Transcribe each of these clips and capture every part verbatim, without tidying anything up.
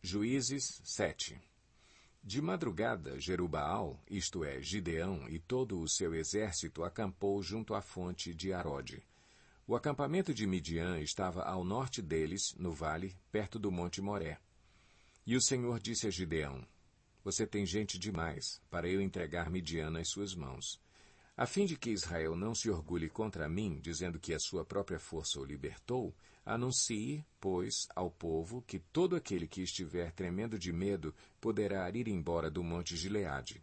Juízes sete. De madrugada, Jerubaal, isto é, Gideão, e todo o seu exército acampou junto à fonte de Arode. O acampamento de Midian estava ao norte deles, no vale, perto do monte Moré. E o Senhor disse a Gideão: Você tem gente demais para eu entregar Midian nas suas mãos. A fim de que Israel não se orgulhe contra mim, dizendo que a sua própria força o libertou, anuncie, pois, ao povo que todo aquele que estiver tremendo de medo poderá ir embora do monte Gileade.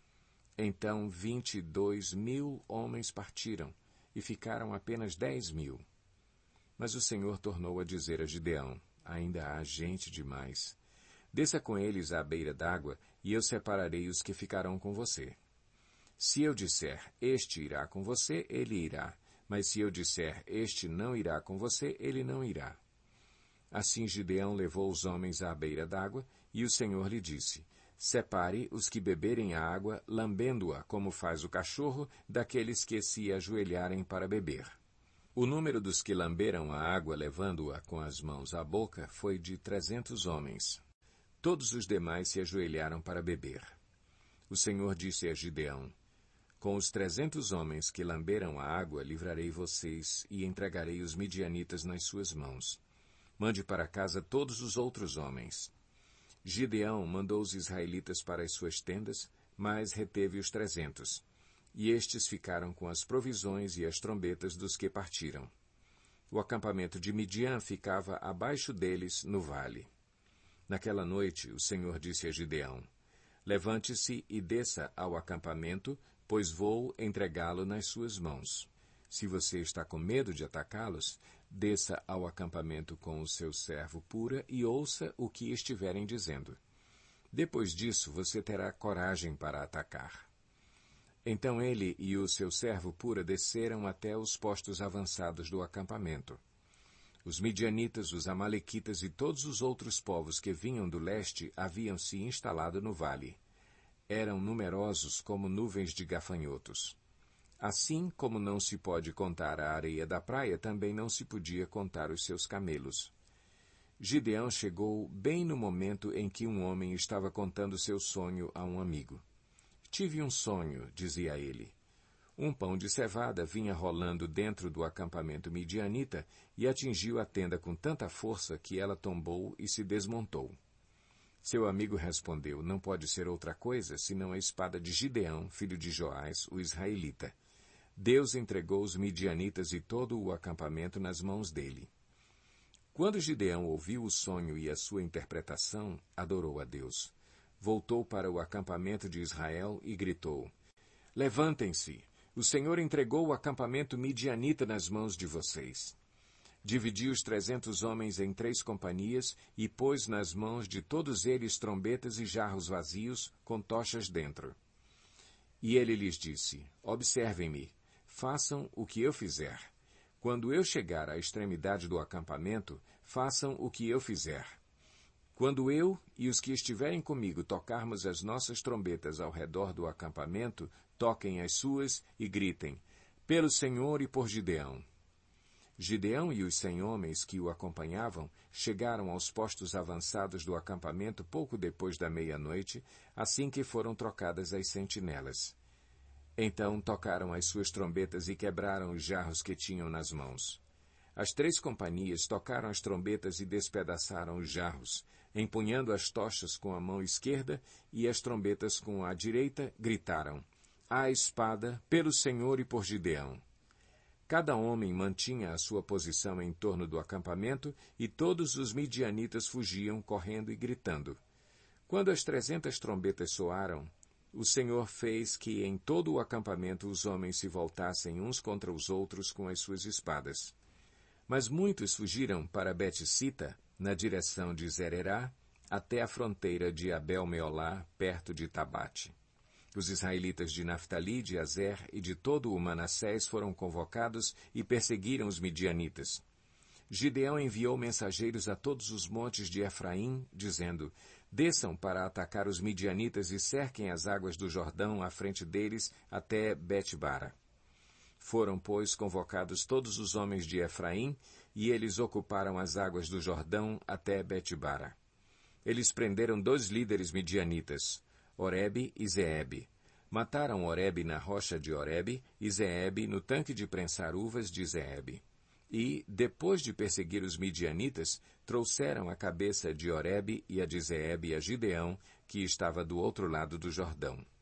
Então vinte e dois mil homens partiram, e ficaram apenas dez mil. Mas o Senhor tornou a dizer a Gideão: Ainda há gente demais. Desça com eles à beira d'água, e eu separarei os que ficarão com você. Se eu disser, este irá com você, ele irá. Mas se eu disser, este não irá com você, ele não irá. Assim Gideão levou os homens à beira d'água, e o Senhor lhe disse: Separe os que beberem a água, lambendo-a, como faz o cachorro, daqueles que se ajoelharem para beber. O número dos que lamberam a água, levando-a com as mãos à boca, foi de trezentos homens. Todos os demais se ajoelharam para beber. O Senhor disse a Gideão: Com os trezentos homens que lamberam a água, livrarei vocês e entregarei os midianitas nas suas mãos. Mande para casa todos os outros homens. Gideão mandou os israelitas para as suas tendas, mas reteve os trezentos. E estes ficaram com as provisões e as trombetas dos que partiram. O acampamento de Midian ficava abaixo deles, no vale. Naquela noite, o Senhor disse a Gideão: Levante-se e desça ao acampamento, pois vou entregá-lo nas suas mãos. Se você está com medo de atacá-los, desça ao acampamento com o seu servo Pura e ouça o que estiverem dizendo. Depois disso, você terá coragem para atacar. Então ele e o seu servo Pura desceram até os postos avançados do acampamento. Os midianitas, os amalequitas e todos os outros povos que vinham do leste haviam se instalado no vale. Eram numerosos como nuvens de gafanhotos. Assim como não se pode contar a areia da praia, também não se podia contar os seus camelos. Gideão chegou bem no momento em que um homem estava contando seu sonho a um amigo. Tive um sonho, dizia ele. Um pão de cevada vinha rolando dentro do acampamento midianita e atingiu a tenda com tanta força que ela tombou e se desmontou. Seu amigo respondeu: Não pode ser outra coisa senão a espada de Gideão, filho de Joás, o israelita. Deus entregou os midianitas e todo o acampamento nas mãos dele. Quando Gideão ouviu o sonho e a sua interpretação, adorou a Deus. Voltou para o acampamento de Israel e gritou: Levantem-se! O Senhor entregou o acampamento midianita nas mãos de vocês. Dividiu os trezentos homens em três companhias e pôs nas mãos de todos eles trombetas e jarros vazios com tochas dentro. E ele lhes disse: Observem-me, façam o que eu fizer. Quando eu chegar à extremidade do acampamento, façam o que eu fizer. Quando eu e os que estiverem comigo tocarmos as nossas trombetas ao redor do acampamento, toquem as suas e gritem: Pelo Senhor e por Gideão. Gideão e os cem homens que o acompanhavam chegaram aos postos avançados do acampamento pouco depois da meia-noite, assim que foram trocadas as sentinelas. Então tocaram as suas trombetas e quebraram os jarros que tinham nas mãos. As três companhias tocaram as trombetas e despedaçaram os jarros, empunhando as tochas com a mão esquerda e as trombetas com a direita, gritaram: À espada, pelo Senhor e por Gideão. Cada homem mantinha a sua posição em torno do acampamento e todos os midianitas fugiam, correndo e gritando. Quando as trezentas trombetas soaram, o Senhor fez que em todo o acampamento os homens se voltassem uns contra os outros com as suas espadas. Mas muitos fugiram para Bet-Sita, na direção de Zererá, até a fronteira de Abel-Meolá, perto de Tabate. Os israelitas de Naftali, de Azer e de todo o Manassés foram convocados e perseguiram os midianitas. Gideão enviou mensageiros a todos os montes de Efraim, dizendo: Desçam para atacar os midianitas e cerquem as águas do Jordão à frente deles até Bet-Bara. Foram, pois, convocados todos os homens de Efraim, e eles ocuparam as águas do Jordão até Bet-Bara. Eles prenderam dois líderes midianitas, Oreb e Zeebe. Mataram Oreb na rocha de Oreb e Zeebe no tanque de prensar uvas de Zeebe. E, depois de perseguir os midianitas, trouxeram a cabeça de Oreb e a de Zeebe a Gideão, que estava do outro lado do Jordão.